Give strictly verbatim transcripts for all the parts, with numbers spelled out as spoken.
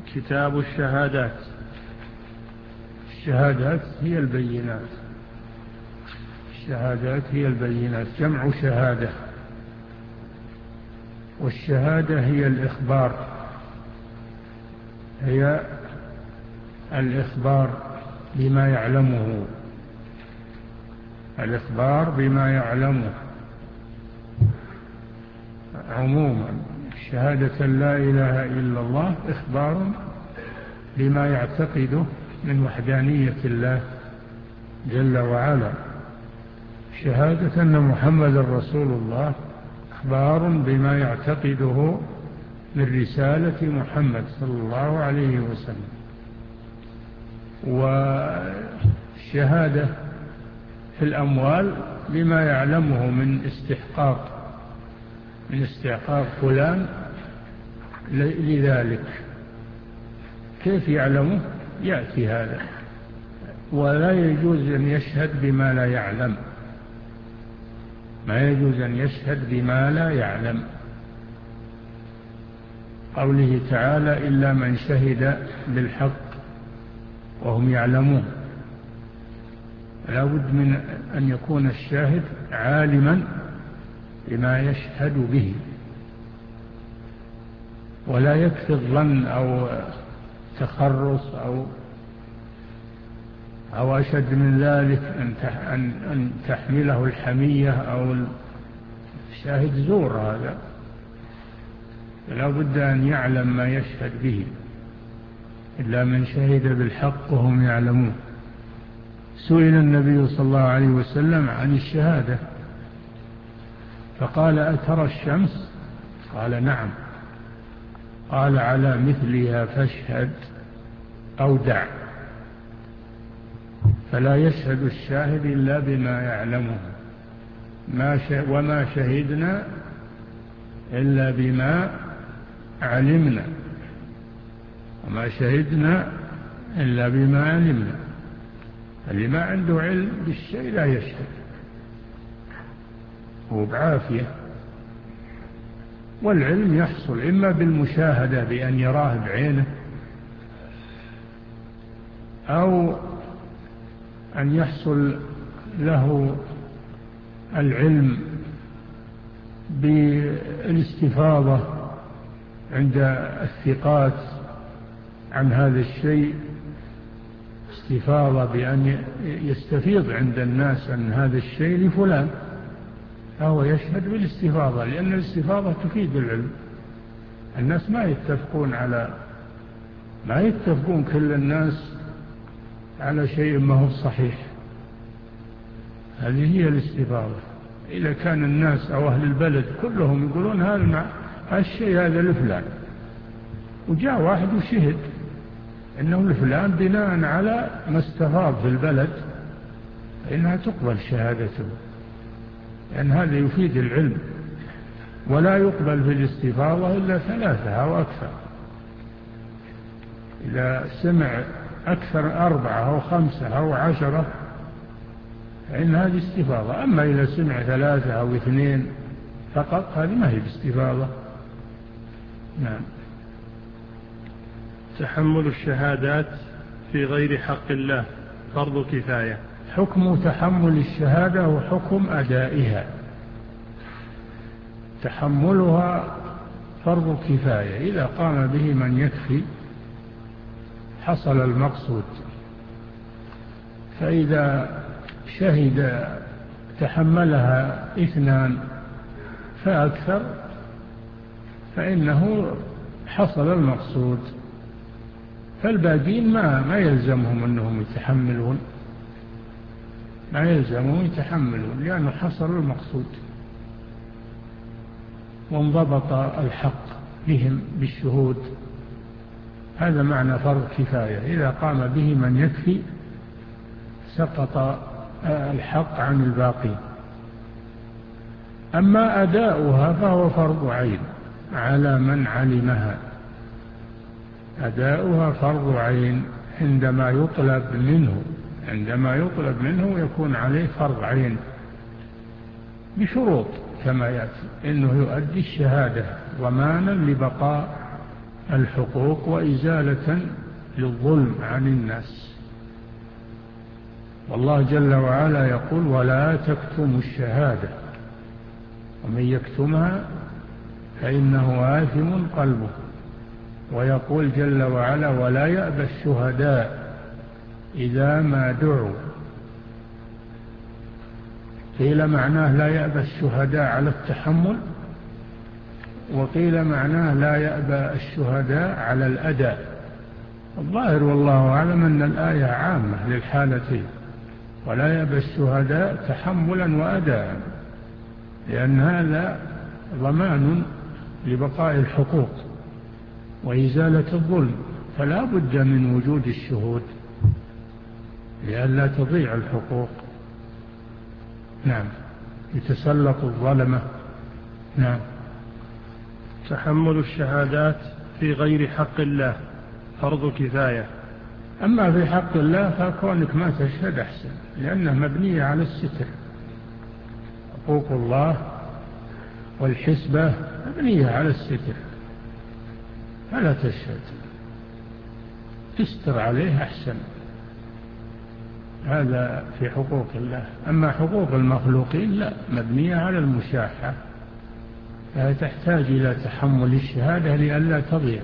كتاب الشهادات. الشهادات هي البينات، الشهادات هي البينات، جمع شهادة، والشهادة هي الإخبار، هي الإخبار بما يعلمه، الإخبار بما يعلمه عموما. شهادة لا إله إلا الله إخبار بما يعتقده من وحدانية الله جل وعلا. شهادة أن محمد رسول الله إخبار بما يعتقده من رسالة محمد صلى الله عليه وسلم. والشهادة في الأموال بما يعلمه من استحقاق من استحقاق فلان لذلك. كيف يعلمه؟ يأتي هذا. ولا يجوز أن يشهد بما لا يعلم، ما يجوز أن يشهد بما لا يعلم. قوله تعالى إلا من شهد بالحق وهم يعلمون. لا بد من أن يكون الشاهد عالما بما يشهد به، ولا يكفي الظن أو تخرص أو أو أشد من ذلك أن تحمله الحمية أو الشاهد زور. هذا لا بد أن يعلم ما يشهد به. إلا من شهد بالحق وهم يعلمون. سئل النبي صلى الله عليه وسلم عن الشهادة فقال أترى الشمس؟ قال نعم. قال على مثلها فاشهد أو دع. فلا يشهد الشاهد إلا بما يعلمه. ما وما شهدنا إلا بما علمنا، وما شهدنا إلا بما علمنا. اللي ما عنده علم بالشيء لا يشهد، هو بعافية. والعلم يحصل إما بالمشاهدة بأن يراه بعينه، أو أن يحصل له العلم بالاستفاضة عند الثقات عن هذا الشيء، استفاضة بأن يستفيض عند الناس عن هذا الشيء لفلان، فهو يشهد بالاستفاضة، لأن الاستفاضة تفيد العلم. الناس ما يتفقون على ما يتفقون كل الناس على شيء ما هو صحيح. هذه هي الاستفاضة. إذا كان الناس أو أهل البلد كلهم يقولون هذا الشيء هذا لفلان، وجاء واحد وشهد إنه لفلان بناء على ما استفاض في البلد، فإنها تقبل شهادته، لأن هذا يفيد العلم. ولا يقبل في الاستفاضة إلا ثلاثة أو أكثر. إذا سمع أكثر أربعة أو خمسة أو عشرة فإن هذه استفاضة. أما إذا سمع ثلاثة أو اثنين فقط هذه ما هي باستفاضة. نعم. تحمل الشهادات في غير حق الله فرض كفاية. حكم تحمل الشهادة وحكم أدائها. تحملها فرض كفاية، إذا قام به من يكفي حصل المقصود. فإذا شهد تحملها اثنان فأكثر فإنه حصل المقصود. فالباقين ما ما يلزمهم أنهم يتحملون، ما يلزمهم يتحملون لأنه حصل المقصود وانضبط الحق بهم بالشهود. هذا معنى فرض كفاية. إذا قام به من يكفي سقط الحق عن الباقي. أما أداؤها فهو فرض عين على من علمها. أداؤها فرض عين عندما يطلب منه عندما يطلب منه يكون عليه فرض عين بشروط كما يأتي، إنه يؤدي الشهادة ضمانا لبقاء الحقوق وإزالة للظلم عن الناس. والله جل وعلا يقول ولا تكتموا الشهادة ومن يكتمها فإنه آثم قلبه. ويقول جل وعلا ولا يأبى الشهداء إذا ما دعوا. قيل معناه لا يأبى الشهداء على التحمل، وقيل معناه لا يأبى الشهداء على الأداء. الظاهر والله أعلم أن الآية عامة للحالتين، ولا يأبى الشهداء تحملا وأداء، لأن هذا ضمان لبقاء الحقوق وإزالة الظلم، فلا بد من وجود الشهود لئلا تضيع الحقوق. نعم، يتسلط الظلمة. نعم. تحمل الشهادات في غير حق الله فرض كفاية. أما في حق الله فكونك ما تشهد أحسن، لأنه مبنية على الستر. حقوق الله والحسبة مبنية على الستر، فلا تشهد، تستر عليه أحسن. هذا في حقوق الله. أما حقوق المخلوقين لا، مبنية على المشاحة، فتحتاج إلى تحمل الشهادة لئلا تضيع.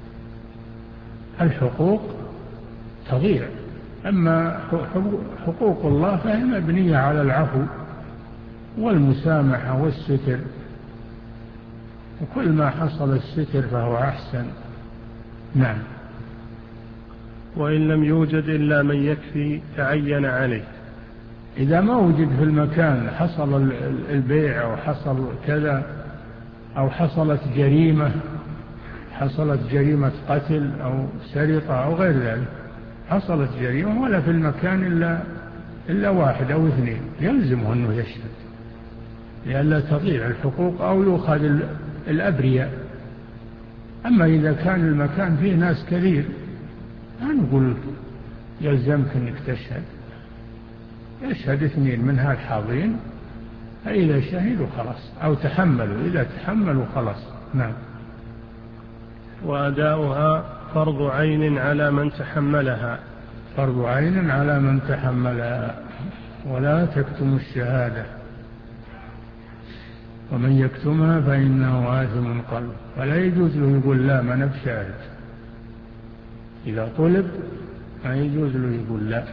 الحقوق تضيع، أما حقوق الله فهي مبنية على العفو والمسامحة والستر، وكل ما حصل الستر فهو أحسن. نعم. وإن لم يوجد إلا من يكفي تعين عليه. إذا ما وجد في المكان، حصل البيع أو حصل كذا، أو حصلت جريمة حصلت جريمة قتل أو سرقة أو غير ذلك، حصلت جريمة ولا في المكان إلا, إلا واحد أو اثنين، يلزمه أنه يشهد لئلا تضيع الحقوق أو يؤخذ الأبرياء. أما إذا كان المكان فيه ناس كثير لا نقول يلزمك أنك تشهد، يشهد اثنين من هالحاضرين، فإذا شهدوا خلاص، أو تحملوا، إذا تحملوا خلاص. نعم. وأداؤها فرض عين على من تحملها. فرض عين على من تحملها. ولا تكتموا الشهادة ومن يكتمها فإنه آثم قلبه. فلا يجوز له يقول لا ما نبشهد، إذا طلب ما يجوز له يقول لا.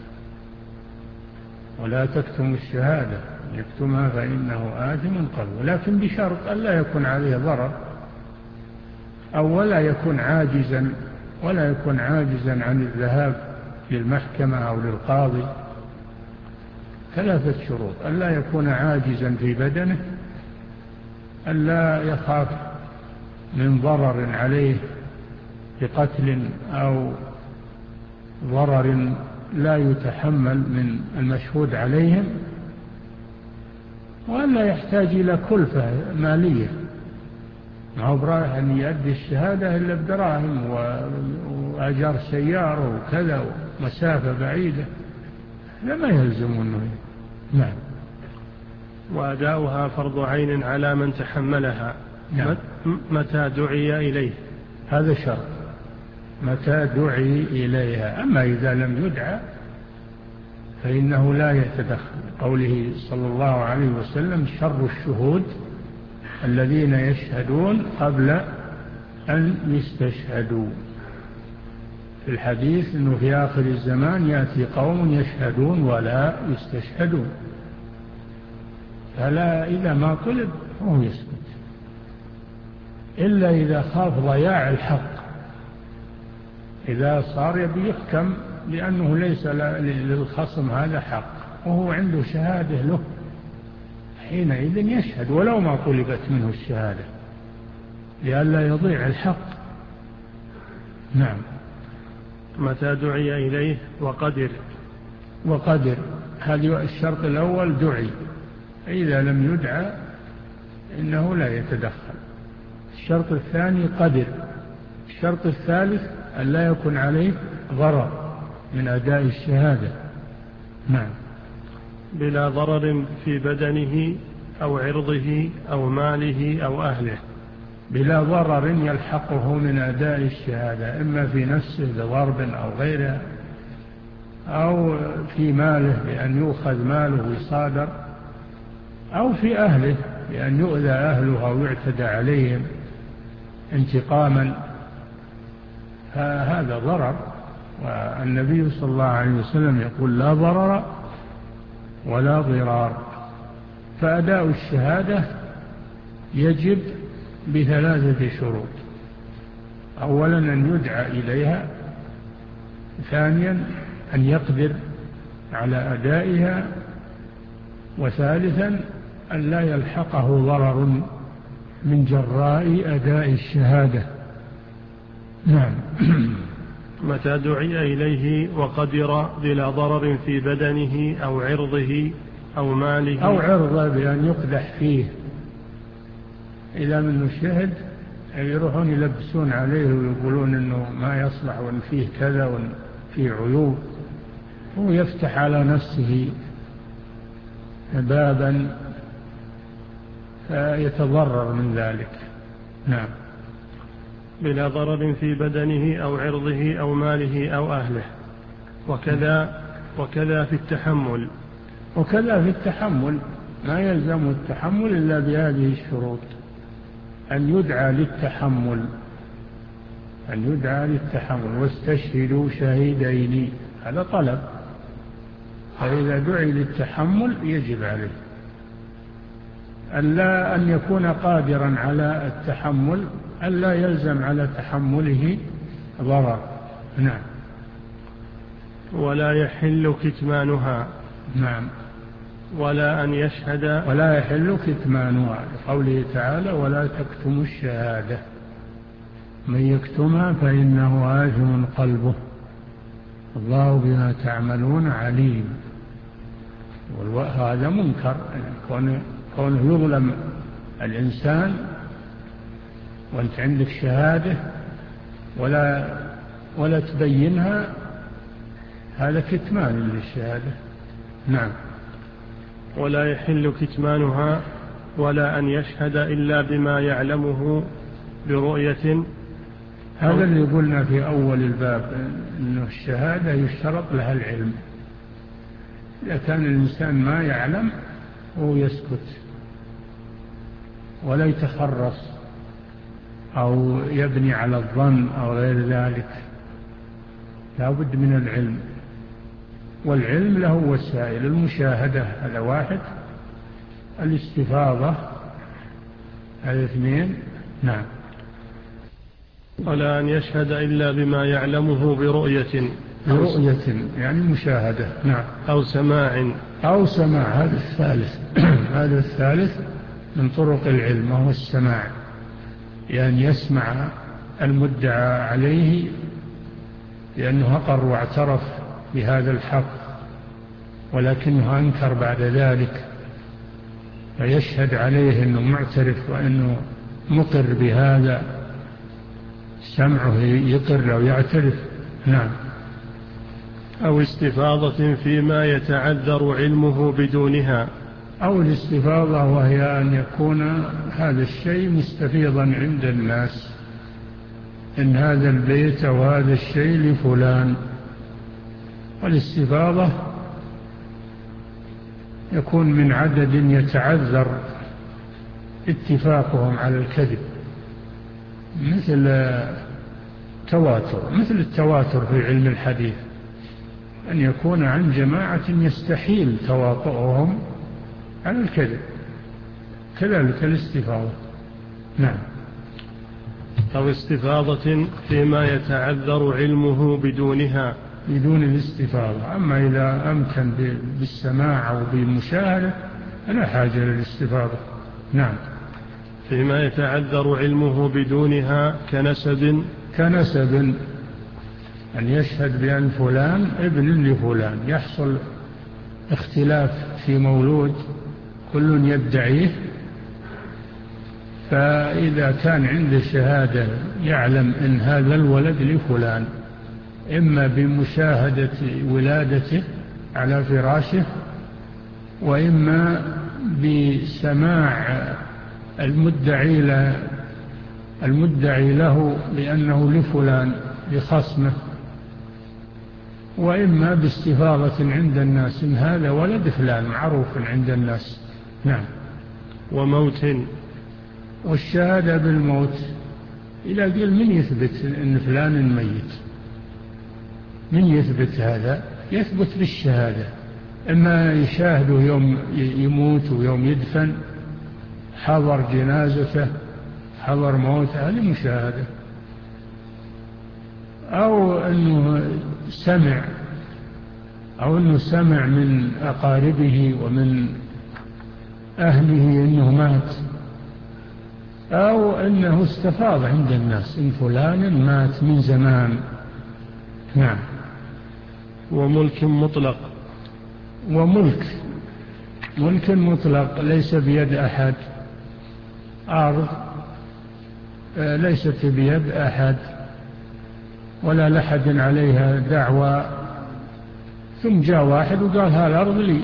ولا تكتموا الشهادة يكتمها فإنه آثم قلبه، لكن بشرط أن لا يكون عليه ضرر، أو ولا يكون عاجزا ولا يكون عاجزا عن الذهاب للمحكمة أو للقاضي. ثلاثة شروط: أن لا يكون عاجزا في بدنه، أن لا يخاف من ضرر عليه بقتل أو ضرر لا يتحمل من المشهود عليهم، وأن لا يحتاج إلى كلفة مالية، ما هو برايح أن يؤدي الشهادة إلا بدراهم وأجار سيارة وكذا ومسافة بعيدة، لما يلزمونه. نعم. وأداؤها فرض عين على من تحملها. نعم. متى دعي إليه، هذا شرط، متى دعي إليها. أما إذا لم يدعى فإنه لا يتدخل. قوله صلى الله عليه وسلم شر الشهود الذين يشهدون قبل أن يستشهدوا. في الحديث أنه في آخر الزمان يأتي قوم يشهدون ولا يستشهدون، فلا إذا ما طلب هو يسكت، إلا إذا خاف ضياع الحق، إذا صار يبي يحكم لأنه ليس للخصم هذا حق وهو عنده شهادة له، حينئذ يشهد ولو ما طلبت منه الشهادة لئلا يضيع الحق. نعم. متى دعي إليه وقدر. وقدر هذا الشرط الأول، دعي، إذا لم يدعى إنه لا يتدخل. الشرط الثاني قدر. الشرط الثالث أن لا يكون عليه ضرر من أداء الشهادة. نعم. بلا ضرر في بدنه أو عرضه أو ماله أو أهله. بلا ضرر يلحقه من أداء الشهادة، إما في نفسه بضرب أو غيره، أو في ماله بأن يؤخذ ماله ويصادر، أو في أهله بأن يؤذى أهله أو يعتدى عليهم انتقاما، فهذا ضرر. والنبي صلى الله عليه وسلم يقول لا ضرر ولا ضرار. فأداء الشهادة يجب بثلاثة شروط: أولا أن يدعى إليها، ثانيا أن يقدر على أدائها، وثالثا أن لا يلحقه ضرر من جراء أداء الشهادة. نعم. متى دعي إليه وقدر بلا ضرر في بدنه أو عرضه أو ماله أو عرضه بأن يقدح فيه، إذا منه شهد يروحون يلبسون عليه ويقولون إنه ما يصلح وإن فيه كذا وإن فيه عيوب، هو يفتح على نفسه بابا فيتضرر من ذلك. نعم. بلا ضرر في بدنه أو عرضه أو ماله أو أهله. وكذا وكذا في التحمل. وكذا في التحمل، ما يلزم التحمل إلا بهذه الشروط: أن يدعى للتحمل أن يدعى للتحمل واستشهدوا شهيدين، هذا طلب، فإذا دعي للتحمل يجب عليه. ألا أن يكون قادرا على التحمل، ألا يلزم على تحمله ضرر. نعم. ولا يحل كتمانها. نعم. ولا أن يشهد. ولا يحل كتمانها، قوله تعالى: ولا تكتموا الشهادة من يكتمها فإنه آثم قلبه الله بما تعملون عليم. وهذا منكر، كونه يظلم الإنسان وأنت عندك شهادة ولا ولا تبينها، هذا كتمان للشهادة. نعم. ولا يحل كتمانها ولا أن يشهد إلا بما يعلمه برؤية. هذا اللي قلنا في أول الباب، أن الشهادة يشترط لها العلم. إذا كان الإنسان ما يعلم هو يسكت ولا يتخرص أو يبني على الظن أو غير ذلك، لا بد من العلم، والعلم له وسائل: المشاهدة هذا واحد، الاستفاضة هذا اثنين. نعم. ولا أن يشهد إلا بما يعلمه برؤية. برؤية يعني مشاهدة. نعم. أو سماع. أو سماع، هذا الثالث. هذا الثالث من طرق العلم، وهو السماع، يعني يسمع المدعى عليه لأنه أقر واعترف بهذا الحق ولكنه أنكر بعد ذلك، فيشهد عليه أنه معترف وأنه مقر بهذا، سمعه يقر أو يعترف. نعم. أو استفاضة فيما يتعذر علمه بدونها. أو الاستفاضة وهي أن يكون هذا الشيء مستفيضا عند الناس، إن هذا البيت أو هذا الشيء لفلان. والاستفاضة يكون من عدد يتعذر اتفاقهم على الكذب، مثل تواتر مثل التواتر في علم الحديث، أن يكون عن جماعة يستحيل تواطؤهم على الكذب، كذلك الاستفاضة. نعم. أو استفاضة فيما يتعذر علمه بدونها، بدون الاستفاضة. أما إذا أمكن بالسماع أو بالمشاهدة فلا حاجة للاستفاضة. نعم. فيما يتعذر علمه بدونها كنسب. كنسب، أن يشهد بأن فلان ابن لفلان، يحصل اختلاف في مولود كل يدعيه، فإذا كان عنده شهادة يعلم أن هذا الولد لفلان، إما بمشاهدة ولادته على فراشه، وإما بسماع المدعي له المدعي له بأنه لفلان لخصمه، وإما باستفاضة عند الناس إن هذا ولد فلان معروف عند الناس. نعم. وموت. والشهادة بالموت إذا قيل من يثبت أن فلان ميت؟ من يثبت هذا؟ يثبت بالشهادة، إما يشاهده يوم يموت ويوم يدفن، حضر جنازته، حضر موته، هذه مشاهدة، أو أنه سمع أو أنه سمع من أقاربه ومن أهله أنه مات، أو أنه استفاض عند الناس إن فلان مات من زمان. نعم. وملك مطلق. وملك ملك مطلق ليس بيد أحد، أرض ليست بيد أحد ولا لحد عليها دعوى، ثم جاء واحد وقال هالأرض لي،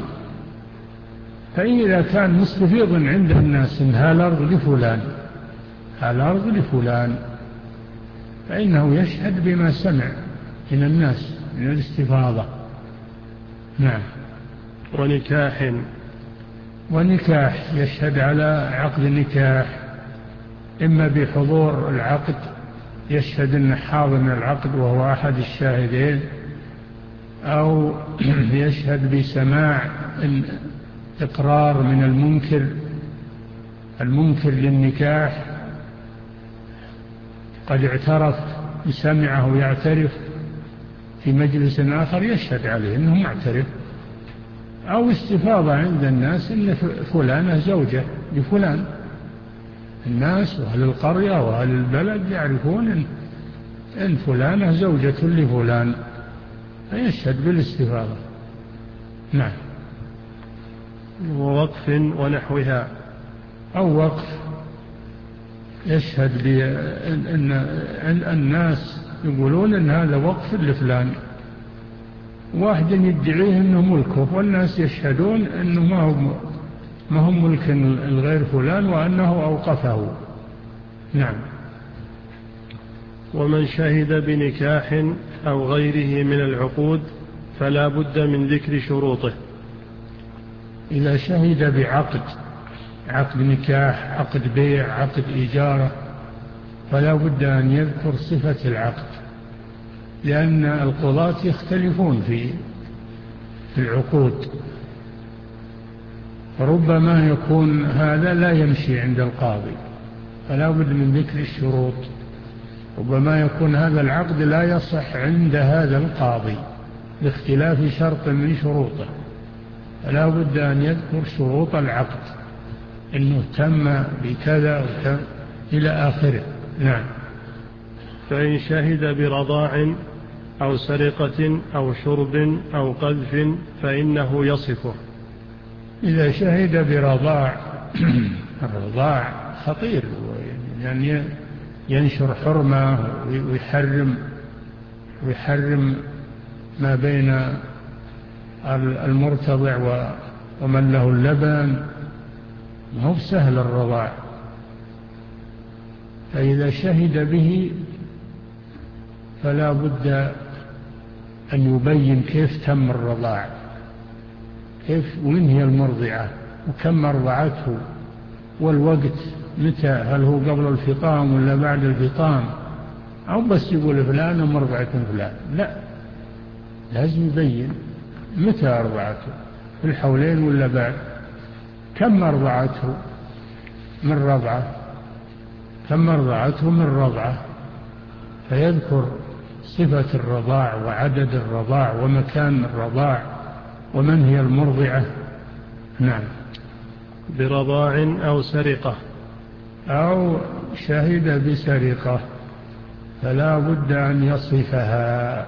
فإذا كان مستفيض عند الناس إن هالأرض لفلان هالأرض لفلان فإنه يشهد بما سمع من الناس من الاستفاضة. نعم. ونكاح. ونكاح يشهد على عقد النكاح، إما بحضور العقد، يشهد أن حاضر العقد وهو أحد الشاهدين، أو يشهد بسماع إقرار من المنكر المنكر للنكاح، قد اعترف بسمعه يعترف في مجلس آخر يشهد عليه أنه معترف، أو استفاضة عند الناس أن فلانة زوجة لفلان، الناس وأهل القرية وأهل البلد يعرفون أن فلانة زوجة لفلان فيشهد بالاستفاضة. نعم. ووقف ونحوها. أو وقف يشهد بأن الناس يقولون أن هذا وقف لفلان، واحد يدعيه أنه ملكه والناس يشهدون أنه ما هو ما هو ملك الغير فلان وأنه أوقفه. نعم. ومن شهد بنكاح أو غيره من العقود فلا بد من ذكر شروطه. إذا شهد بعقد، عقد نكاح، عقد بيع، عقد إجارة، فلا بد أن يذكر صفة العقد، لأن القضاة يختلفون في العقود، ربما يكون هذا لا يمشي عند القاضي فلا بد من ذكر الشروط، ربما يكون هذا العقد لا يصح عند هذا القاضي لاختلاف شرط من شروطه، فلا بد أن يذكر شروط العقد إنه تم بكذا وتم إلى آخره. نعم. فإن شهد برضاع أو سرقة أو شرب أو قذف فإنه يصفه. إذا شهد برضاع الرضاع خطير، يعني ينشر حرمة ويحرم ويحرم ما بين المرتضع ومن له اللبن، ما هو سهل الرضاع، فإذا شهد به فلا بد أن يبين كيف تم الرضاع، كيف ومن هي المرضعة وكم أرضعته والوقت متى، هل هو قبل الفطام ولا بعد الفطام، أو بس يقول فلان مرضعة فلان، لا، لازم يبين متى أرضعته، في الحولين ولا بعد، كم أرضعته من رضعة، كم أرضعته من رضعة، فيذكر صفة الرضاع وعدد الرضاع ومكان الرضاع ومن هي المرضعة. نعم. برضاع أو سرقة. أو شهد بسرقة فلا بد أن يصفها،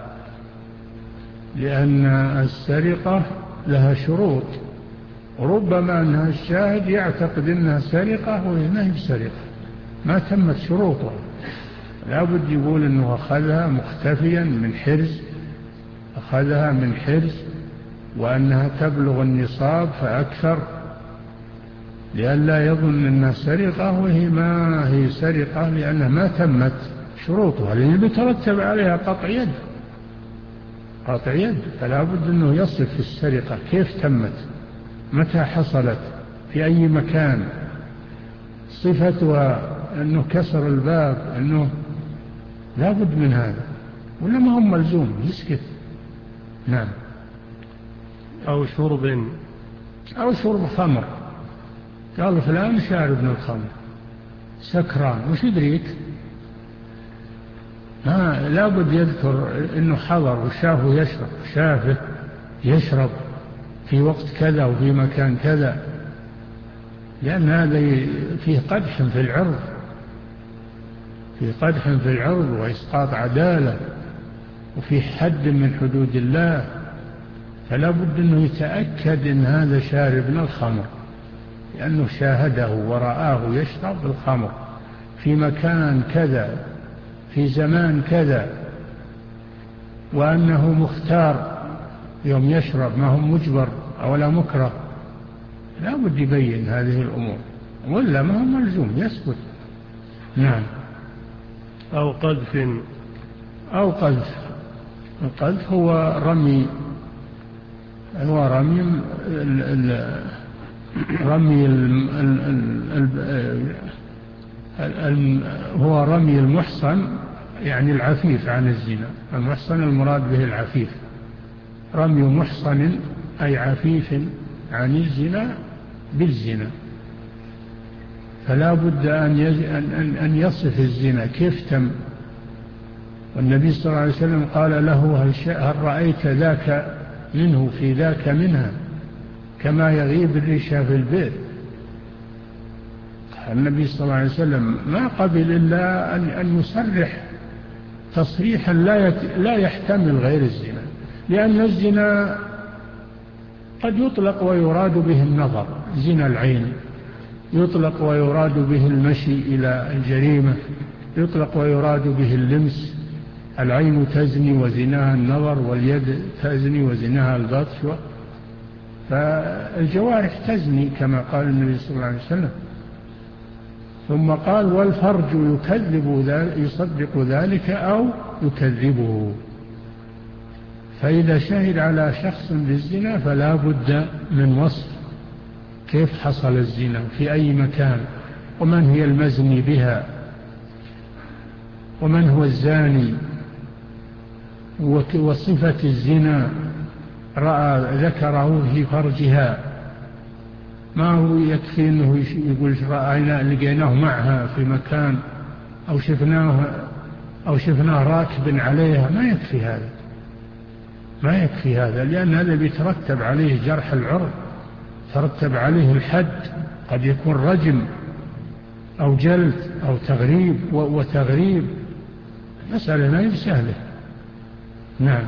لأن السرقة لها شروط، ربما أنها الشاهد يعتقد أنها سرقة وهي ما هي بسرقة، ما تمت شروطها، لا بد يقول أنه أخذها مختفيا من حرز، أخذها من حرز، وأنها تبلغ النصاب فأكثر، لئلا يظن أنها سرقة وهي ما هي سرقة، لأنها ما تمت شروطها، لأن بيترتب عليها قطع يد قطع يد فلا بد أنه يصف في السرقة كيف تمت، متى حصلت، في أي مكان، صفتها، أنه كسر الباب، أنه لا بد من هذا، ولا ما هم ملزوم يسكت. نعم. أو شرب أو شرب خمر، قال فلان شارب من الخمر سكران، وش يدريك؟ ما لا بد يذكر أنه حضر وشافه يشرب، شافه يشرب في وقت كذا وفي مكان كذا، لأن هذا فيه قدح في العرض، فيه قدح في العرض وإسقاط عدالة، وفيه حد من حدود الله، فلا بد أنه يتأكد أن هذا شارب من الخمر، لأنه شاهده ورآه يشرب الخمر في مكان كذا في زمان كذا، وأنه مختار يوم يشرب، ما هو مجبر أو لا مكره، لا بد يبين هذه الأمور، ولا ما هو ملزوم يسكت. نعم. أو قذف أو قذف. القذف هو رمي هو رمي ال ال رمي ال ال ال هو رمي المحصن، يعني العفيف عن الزنا. المحصن المراد به العفيف، رمي محصن أي عفيف عن الزنا بالزنا، فلا بد أن, أن, أن يصف الزنا كيف تم. والنبي صلى الله عليه وسلم قال له هل, هل رأيت ذاك منه في ذاك منها كما يغيب الريشة في البئر. النبي صلى الله عليه وسلم ما قبل إلا أن, أن يصرح تصريحا لا, لا يحتمل غير الزنا، لأن الزنا قد يطلق ويراد به النظر، زنا العين يطلق ويراد به المشي إلى الجريمة، يطلق ويراد به اللمس، العين تزني وزناها النظر، واليد تزني وزناها البطش، فالجوارح تزني كما قال النبي صلى الله عليه وسلم. ثم قال والفرج يكذب ذلك يصدق ذلك أو يكذبه، فإذا شهد على شخص بالزنا فلا بد من وصف كيف حصل الزنا، في أي مكان، ومن هي المزني بها، ومن هو الزاني، وصفة الزنا رأى ذكره في فرجها، ما هو يكفي أنه يقول رأينا لقيناه معها في مكان أو شفناه أو شفناه راكب عليها، ما يكفي هذا، ما يكفي هذا، لأن هذا بيترتب عليه جرح العرض، ترتب عليه الحد، قد يكون رجم أو جلد أو تغريب وتغريب، مسألة ما هي سهلة. نعم.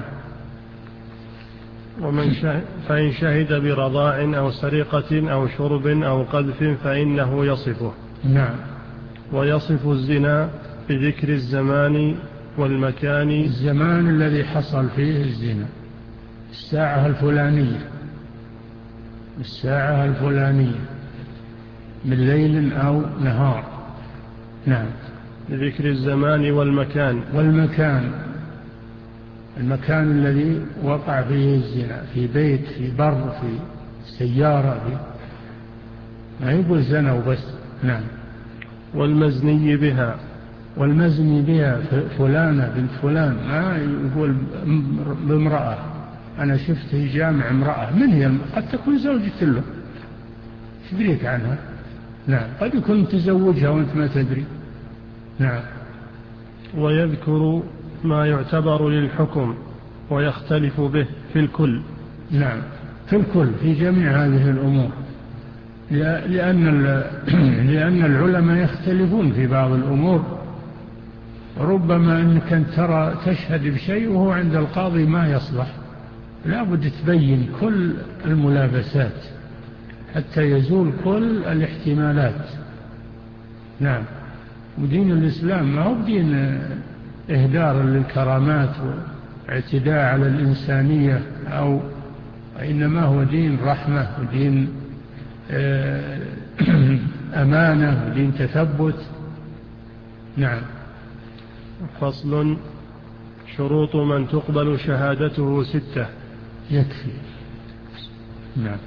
ومن شهد فإن شهد برضاع أو سرقة أو شرب أو قذف فإنه يصفه. نعم. ويصف الزنا بذكر الزمان والمكان، الزمان الذي حصل فيه الزنا، الساعة الفلانية، الساعة الفلانية من ليل أو نهار. نعم. بذكر الزمان والمكان، والمكان المكان الذي وقع فيه الزنا، في بيت، في بر، في سيارة، في ما يقول زنا وبس. نعم. والمزني بها، والمزني بها فلانة بنت فلان، ما يقول بامرأة أنا شفته جامع امرأة، من هي؟ قد تكون زوجة له، تدريك عنها. نعم. قد يكون تزوجها وانت ما تدري. نعم. ويذكر ما يعتبر للحكم ويختلف به في الكل. نعم، في الكل، في جميع هذه الأمور، لأن لأن العلماء يختلفون في بعض الأمور، ربما أنك ترى تشهد بشيء وهو عند القاضي ما يصلح، لا بد تبين كل الملابسات حتى يزول كل الاحتمالات. نعم. ودين الإسلام ما هو دين إهدار للكرامات واعتداء على الإنسانية، أو إنما هو دين رحمة ودين أمانة ودين تثبت. نعم. فصل. شروط من تقبل شهادته ستة. يكفي. نعم.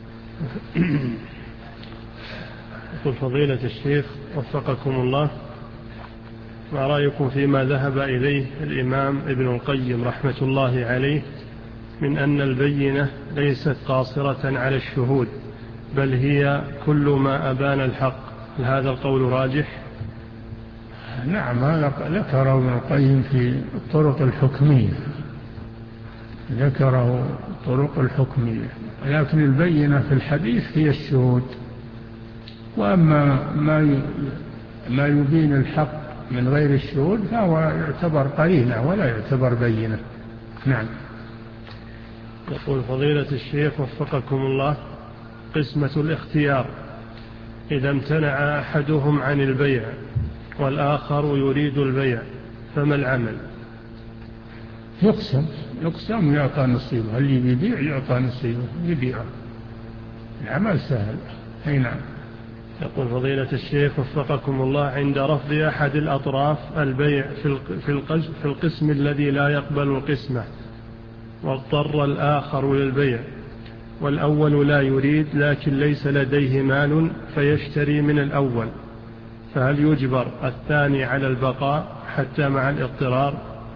يقول فضيلة الشيخ وفقكم الله، ما رأيكم فيما ذهب إليه الإمام ابن القيم رحمة الله عليه من أن البينة ليست قاصرة على الشهود بل هي كل ما أبان الحق، هل هذا القول راجح؟ نعم، هذا ذكره ابن القيم في الطرق الحكمية، ذكره الطرق الحكمية، لكن البينة في الحديث هي الشهود، وأما ما ما يبين الحق من غير الشهود فهو يعتبر قرينة ولا يعتبر بينة. نعم. يقول فضيلة الشيخ وفقكم الله، قسمة الاختيار إذا امتنع أحدهم عن البيع والآخر يريد البيع فما العمل؟ يقسم يقسم يعطى نصيبه، اللي يبيع يعطى نصيبه يبيعه، العمل سهل. أي نعم. يقول فضيلة الشيخ وفقكم الله، عند رفض أحد الأطراف البيع في القسم الذي لا يقبل القسمة واضطر الآخر للبيع والأول لا يريد لكن ليس لديه مال فيشتري من الأول، فهل يجبر الثاني على البقاء حتى مع الاضطرار؟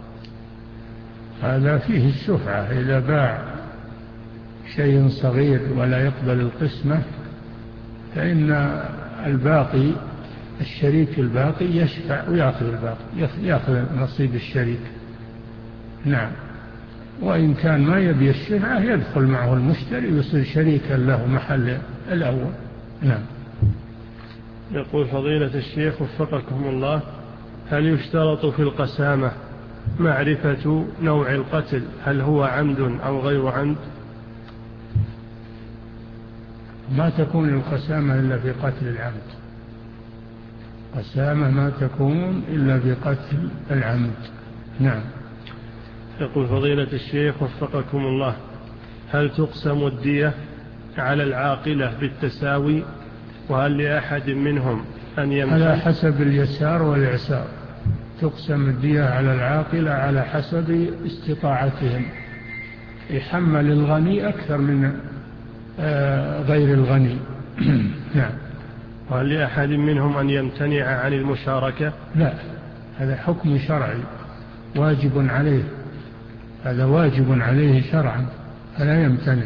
هذا فيه الشفعة، إذا باع شيء صغير ولا يقبل القسمة فإن الباقي الشريك الباقي يشفع ويأخذ الباقي، يأخذ نصيب الشريك. نعم. وإن كان ما يبي الشفعة يدخل معه المشتري ويصير شريكا له محل الأول. نعم. يقول فضيلة الشيخ وفقكم الله، هل يشترط في القسامة معرفة نوع القتل، هل هو عمد أو غير عمد؟ ما تكون القسامة إلا في قتل العمد، قسامة ما تكون إلا في قتل العمد. نعم. يقول فضيلة الشيخ وفقكم الله، هل تقسم الدية على العاقلة بالتساوي، وهل لأحد منهم أن يمتلك؟ على حسب اليسار والإعسار، تقسم الدية على العاقلة على حسب استطاعتهم، يحمل الغني أكثر من غير الغني. نعم. وهل لأحد منهم أن يمتنع عن المشاركة؟ لا، هذا حكم شرعي واجب عليه، هذا واجب عليه شرعا فلا يمتنع.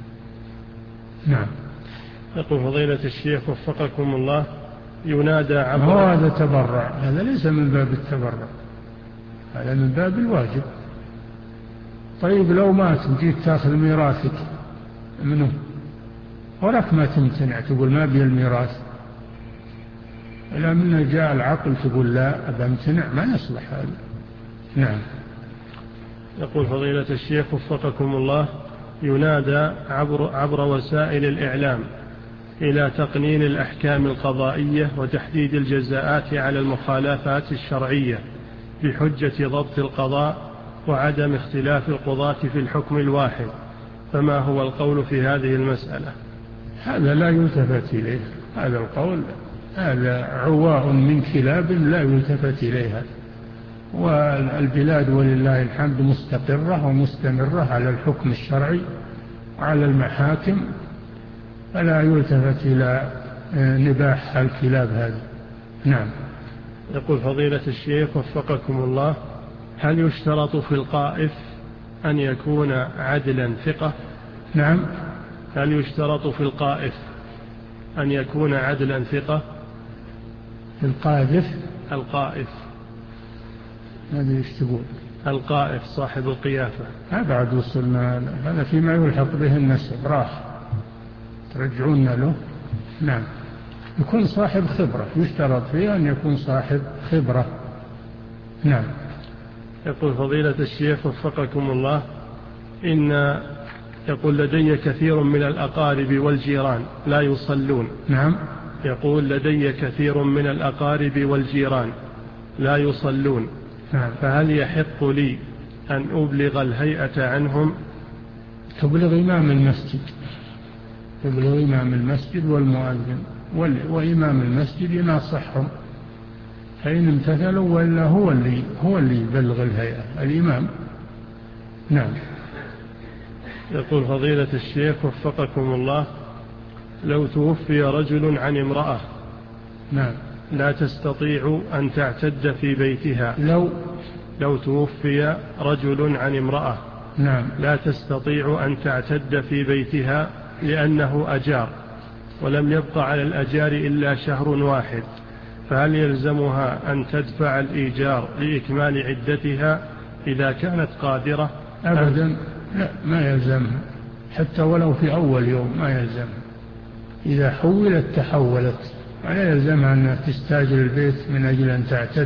نعم. يقول فضيلة الشيخ وفقكم الله، ينادى عبر هذا تبرع، هذا ليس من باب التبرع، هذا من باب الواجب. طيب لو مات وجيت تاخذ ميراثك منه ولك ما تمتنع تقول ما بي الميراث، إلا من جاء العقل تقول لا أبا امتنع، ما يصلح هذا. نعم. يقول فضيلة الشيخ وفقكم الله، ينادى عبر, عبر وسائل الإعلام إلى تقنين الأحكام القضائية وتحديد الجزاءات على المخالفات الشرعية بحجة ضبط القضاء وعدم اختلاف القضاة في الحكم الواحد، فما هو القول في هذه المسألة؟ هذا لا يلتفت إليه، هذا القول هذا عواء من كلاب لا يلتفت إليها، والبلاد ولله الحمد مستقرة ومستمرة على الحكم الشرعي وعلى المحاكم، فلا يلتفت إلى نباح الكلاب هذه. نعم. يقول فضيلة الشيخ وفقكم الله، هل يشترط في القائف أن يكون عدلا ثقة؟ نعم. هل يشترط في القائف أن يكون عدلا ثقة؟ في القاذف القائف هذا يشتغل القائف صاحب القيافة، ما بعد وصلنا، هذا فيما يلحق به النسب راح ترجعون له. نعم. يكون صاحب خبرة، يشترط فيه أن يكون صاحب خبرة. نعم. يقول فضيلة الشيخ وفقكم الله، إن يقول لدي كثير من الأقارب والجيران لا يصلون. نعم. يقول لدي كثير من الأقارب والجيران لا يصلون. نعم. فهل يحق لي أن أبلغ الهيئة عنهم؟ تبلغ إمام المسجد، تبلغ إمام المسجد والمؤذن. وإمام المسجد يناصحهم، فإن امتثلوا وإلا هو اللي هو اللي يبلغ الهيئة الإمام. نعم. يقول فضيلة الشيخ وفقكم الله، لو توفي رجل عن امرأة نعم لا تستطيع أن تعتد في بيتها، لو لو توفي رجل عن امرأة نعم لا تستطيع أن تعتد في بيتها لأنه أجار ولم يبق على الأجار إلا شهر واحد، فهل يلزمها أن تدفع الإيجار لإكمال عدتها إذا كانت قادرة؟ أبدا لا، ما يلزمها حتى ولو في أول يوم، ما يلزمها. إذا حولت تحولت، ولا يلزمها أن تستاجر البيت من أجل أن تعتد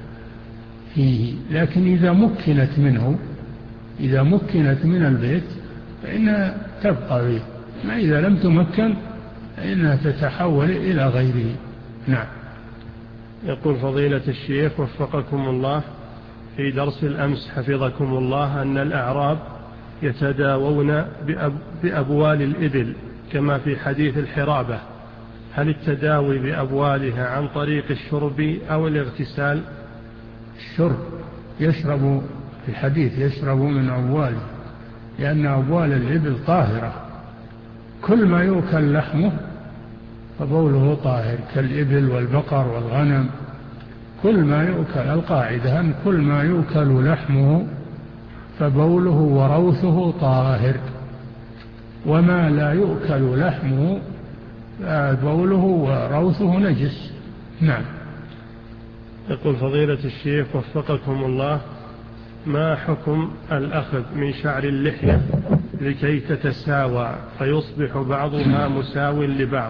فيه. لكن إذا مكنت منه، إذا مكنت من البيت فإنها تبقى فيه، ما إذا لم تمكن فإنها تتحول إلى غيره. نعم. يقول فضيلة الشيخ وفقكم الله، في درس الأمس حفظكم الله أن الأعراب يتداوون بأب بأبوال الإبل كما في حديث الحرابة، هل التداوي بأبوالها عن طريق الشرب أو الاغتسال؟ الشرب، يشرب في الحديث يشرب من أبواله، لأن أبوال الإبل طاهرة، كل ما يؤكل لحمه فبوله طاهر، كالإبل والبقر والغنم، كل ما يؤكل، القاعدة أن كل ما يؤكل لحمه فبوله وروثه طاهر، وما لا يؤكل لحمه بوله وروثه نجس. نعم. يقول فضيلة الشيخ وفقكم الله، ما حكم الأخذ من شعر اللحية لكي تتساوى فيصبح بعضها مساو لبعض؟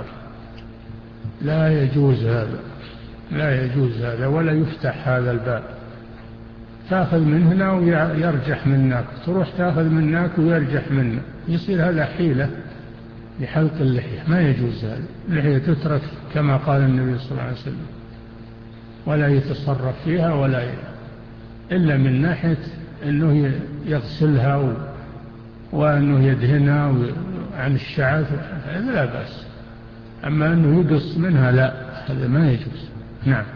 لا يجوز هذا، لا يجوز هذا، ولا يفتح هذا الباب. تأخذ من هنا ويرجح منك، تروح تأخذ منك ويرجح منك، يصير هذا حيلة لحلق اللحية، ما يجوز هذا. اللحية تترك كما قال النبي صلى الله عليه وسلم، ولا يتصرف فيها ولا ي... إلا من ناحية أنه يغسلها و... وأنه يدهنها و... عن الشعث، هذا لا بأس. أما أنه يقص منها لا، هذا ما يجوز. نعم.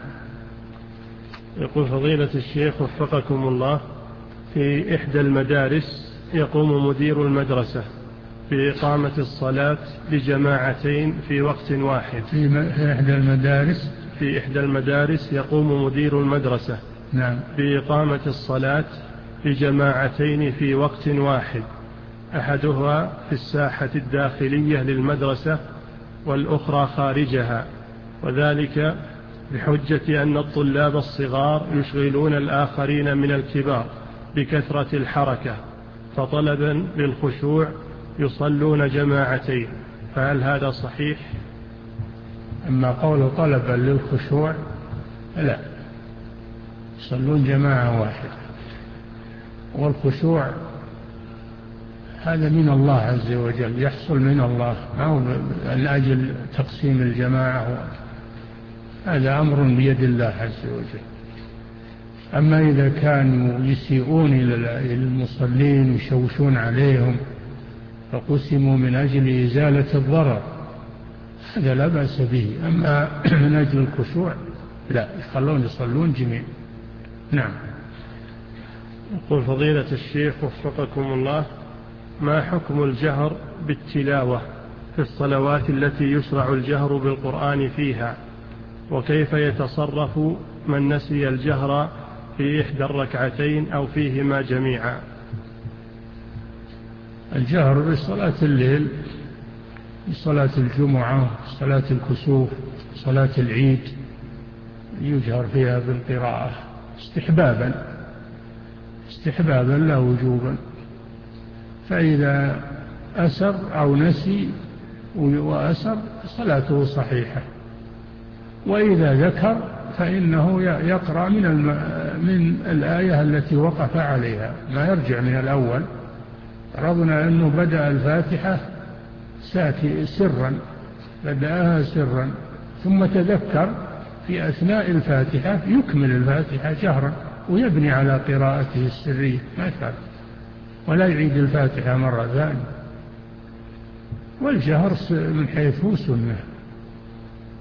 يقول فضيلة الشيخ وفقكم الله، في إحدى المدارس يقوم مدير المدرسة بإقامة الصلاة لجماعتين في وقت واحد. في إحدى المدارس في إحدى المدارس يقوم مدير المدرسة نعم بإقامة الصلاة لجماعتين في وقت واحد، أحدها في الساحة الداخلية للمدرسة والأخرى خارجها، وذلك بحجة أن الطلاب الصغار يشغلون الآخرين من الكبار بكثرة الحركة، فطلبا للخشوع يصلون جماعتين، فهل هذا صحيح؟ أما قول طلبا للخشوع لا، يصلون جماعة واحدة، والخشوع هذا من الله عز وجل، يحصل من الله، ما هو من أجل تقسيم الجماعة، هذا أمر بيد الله عز وجل. أما إذا كانوا يسيئون إلى المصلين ويشوشون عليهم فقسموا من أجل إزالة الضرر، هذا لا بأس به. أما من أجل الخشوع لا، يخلون يصلون جميع. نعم. يقول فضيلة الشيخ وفقكم الله، ما حكم الجهر بالتلاوة في الصلوات التي يشرع الجهر بالقرآن فيها، وكيف يتصرف من نسي الجهر في إحدى الركعتين أو فيهما جميعا؟ الجهر بصلاة الليل، صلاة الجمعة، صلاة الكسوف، صلاة العيد، يجهر فيها بالقراءة استحبابا، استحبابا لا وجوبا. فإذا أسر أو نسي وأسر صلاته صحيحة، وإذا ذكر فإنه يقرأ من, الم... من الآية التي وقف عليها، ما يرجع من الأول. فرضنا أنه بدأ الفاتحة ساتي سرا، بدأها سرا، ثم تذكر في أثناء الفاتحة يكمل الفاتحة جهرا ويبني على قراءته السرية، ما يفعل، ولا يعيد الفاتحة مرة ثانية. والجهر من حيث سنة،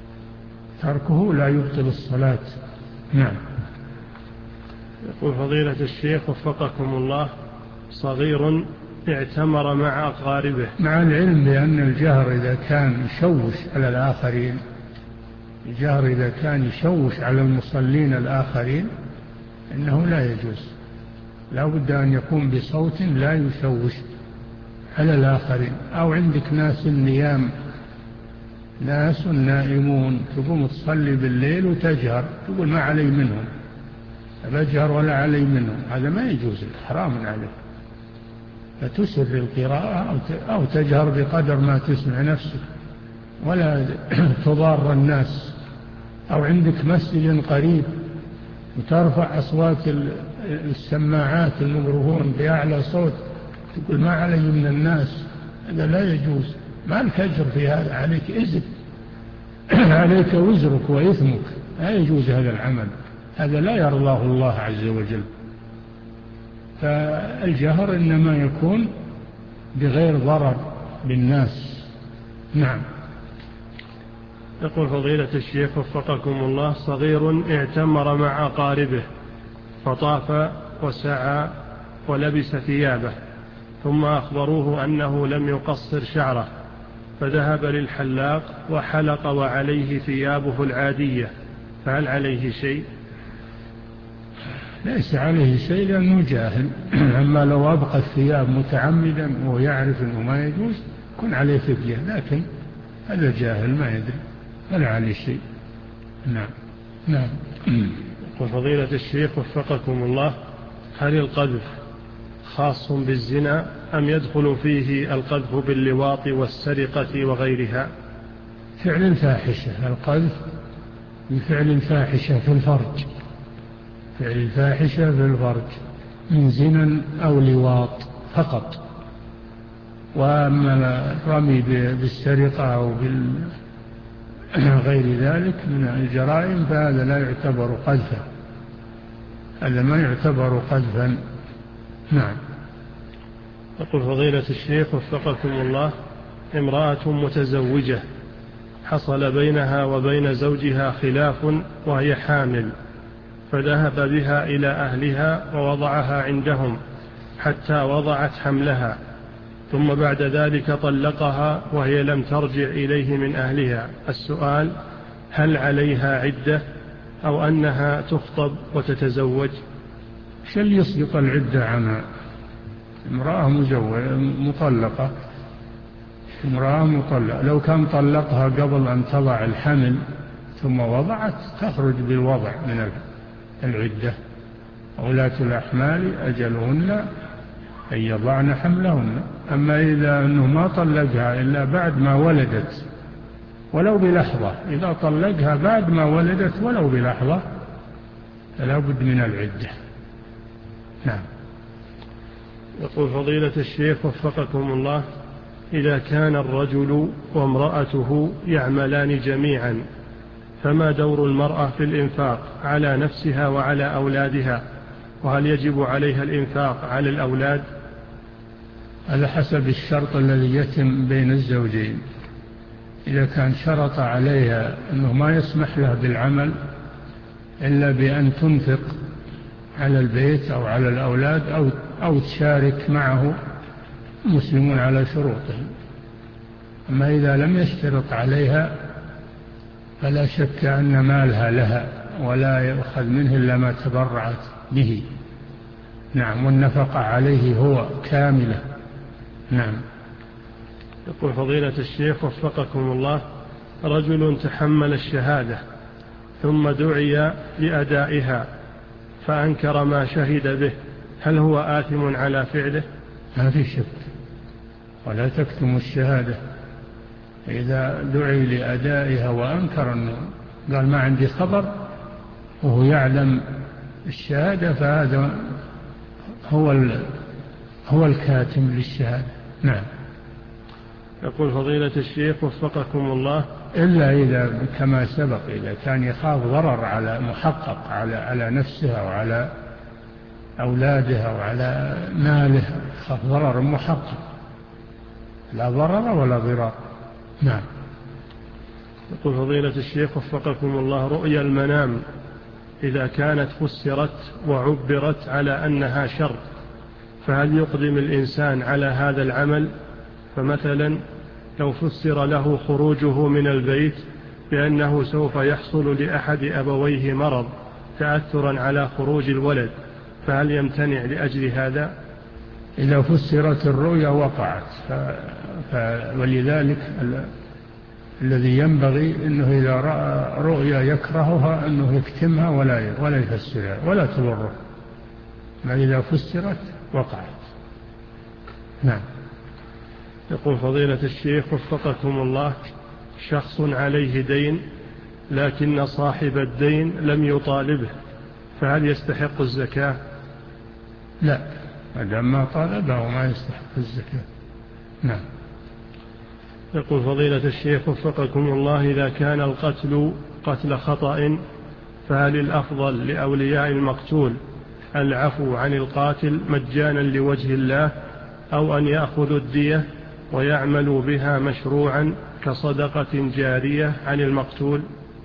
تركه لا يبطل الصلاة. نعم. يقول فضيلة الشيخ وفقكم الله: صغير اعتمر مع أقاربه، مع العلم بأن الجهر إذا كان يشوش على الآخرين، الجهر إذا كان يشوش على المصلين الآخرين إنه لا يجوز، لا بد أن يكون بصوت لا يشوش على الآخرين. أو عندك ناس نيام، ناس نائمون، تقوم تصلي بالليل وتجهر، تقول ما علي منهم، بجهر ولا علي منهم، هذا ما يجوز، حرام عليك. فتسر القراءة أو تجهر بقدر ما تسمع نفسك ولا تضار الناس. أو عندك مسجد قريب وترفع أصوات السماعات الميكروفون بأعلى صوت، تقول ما علي من الناس، هذا لا يجوز، ما لك أجر في هذا، عليك إزر عليك وزرك وإثمك، لا يجوز هذا العمل، هذا لا يرضاه الله عز وجل. فالجهر إنما يكون بغير ضرر بالناس. نعم. يقول فضيلة الشيخ وفقكم الله: صغير اعتمر مع أقاربه فطاف وسعى ولبس ثيابه، ثم أخبروه أنه لم يقصر شعره، فذهب للحلاق وحلق وعليه ثيابه العادية، فهل عليه شيء؟ ليس عليه شيء لأنه جاهل. أما لو أبقى الثياب متعمدا ويعرف أنه ما يجوز يكون عليه فدية، لكن هذا جاهل ما يدري فلا عليه شيء. نعم. نعم. وفضيلة الشيخ وفقكم الله: هل القذف خاص بالزنا أم يدخل فيه القذف باللواط والسرقة وغيرها؟ فعل الفاحشة، القذف بفعل الفاحشة في الفرج، فعل الفاحشة في الفرج من زنا أو لواط فقط. وأما الرمي بالسرقة أو غير ذلك من الجرائم فهذا لا يعتبر قذفا، هذا ما يعتبر قذفا. نعم. يقول فضيلة الشيخ وفقكم الله: امرأة متزوجة حصل بينها وبين زوجها خلاف وهي حامل، فذهب بها إلى أهلها ووضعها عندهم حتى وضعت حملها، ثم بعد ذلك طلقها وهي لم ترجع إليه من أهلها. السؤال: هل عليها عدة أو أنها تخطب وتتزوج؟ شل يسقط العدة عنها؟ امرأة مزوجة مطلقة، امرأة مطلقة لو كان طلقها قبل أن تضع الحمل ثم وضعت تخرج بالوضع من العدة. أولاة الأحمال أجلهن أن يضعن حملهن. أما إذا أنه ما طلقها إلا بعد ما ولدت ولو بلحظة، إذا طلقها بعد ما ولدت ولو بلحظة فلا بد من العدة. نعم. يقول فضيلة الشيخ وفقكم الله: إذا كان الرجل وامرأته يعملان جميعا، فما دور المرأة في الإنفاق على نفسها وعلى أولادها؟ وهل يجب عليها الإنفاق على الأولاد؟ على حسب الشرط الذي يتم بين الزوجين. إذا كان شرط عليها أنه ما يسمح له بالعمل إلا بأن تنفق على البيت أو على الأولاد أو, أو تشارك معه المسلمون على شروطهم. أما إذا لم يشترط عليها فلا شك أن مالها لها ولا يؤخذ منه إلا ما تبرعت به. نعم. والنفقة عليه هو كاملة. نعم. يقول فضيلة الشيخ وفقكم الله: رجل تحمل الشهادة ثم دعي لأدائها فأنكر ما شهد به، هل هو آثم على فعله؟ ما في شك، ولا تكتم الشهادة. إذا دعي لأدائها وأنكر أنه قال ما عندي خبر وهو يعلم الشهادة فهذا هو هو الكاتم للشهادة. نعم. يقول فضيلة الشيخ وفقكم الله: إلا إذا كما سبق إذا كان يخاف ضرر على محقق على على نفسها وعلى أولادها وعلى ماله، يخاف ضرر محقق، لا ضرر ولا ضرار. نعم. يقول فضيلة الشيخ وفقكم الله، رؤيا المنام إذا كانت فسرت وعبرت على أنها شر فهل يقدم الإنسان على هذا العمل؟ فمثلا لو فسر له خروجه من البيت بأنه سوف يحصل لأحد أبويه مرض تأثرا على خروج الولد، فهل يمتنع لأجل هذا؟ إذا فسرت الرؤيا وقعت ف... ف... ولذلك ال... الذي ينبغي أنه إذا رأى رؤيا يكرهها أنه يكتمها ولا ي... ولا يفسرها ولا تضره، ما إذا فسرت وقعت. نعم. يقول فضيلة الشيخ وفقكم الله، شخص عليه دين لكن صاحب الدين لم يطالبه، فهل يستحق الزكاة؟ لا، ما دام ما طالبه ما يستحق الزكاة. نعم. يقول فضيلة الشيخ وفقكم الله، إذا كان القتل قتل خطأ فهل الأفضل لأولياء المقتول العفو عن القاتل مجانا لوجه الله، أو أن يأخذوا الدية ويعملوا بها مشروعا كصدقة جارية عن المقتول؟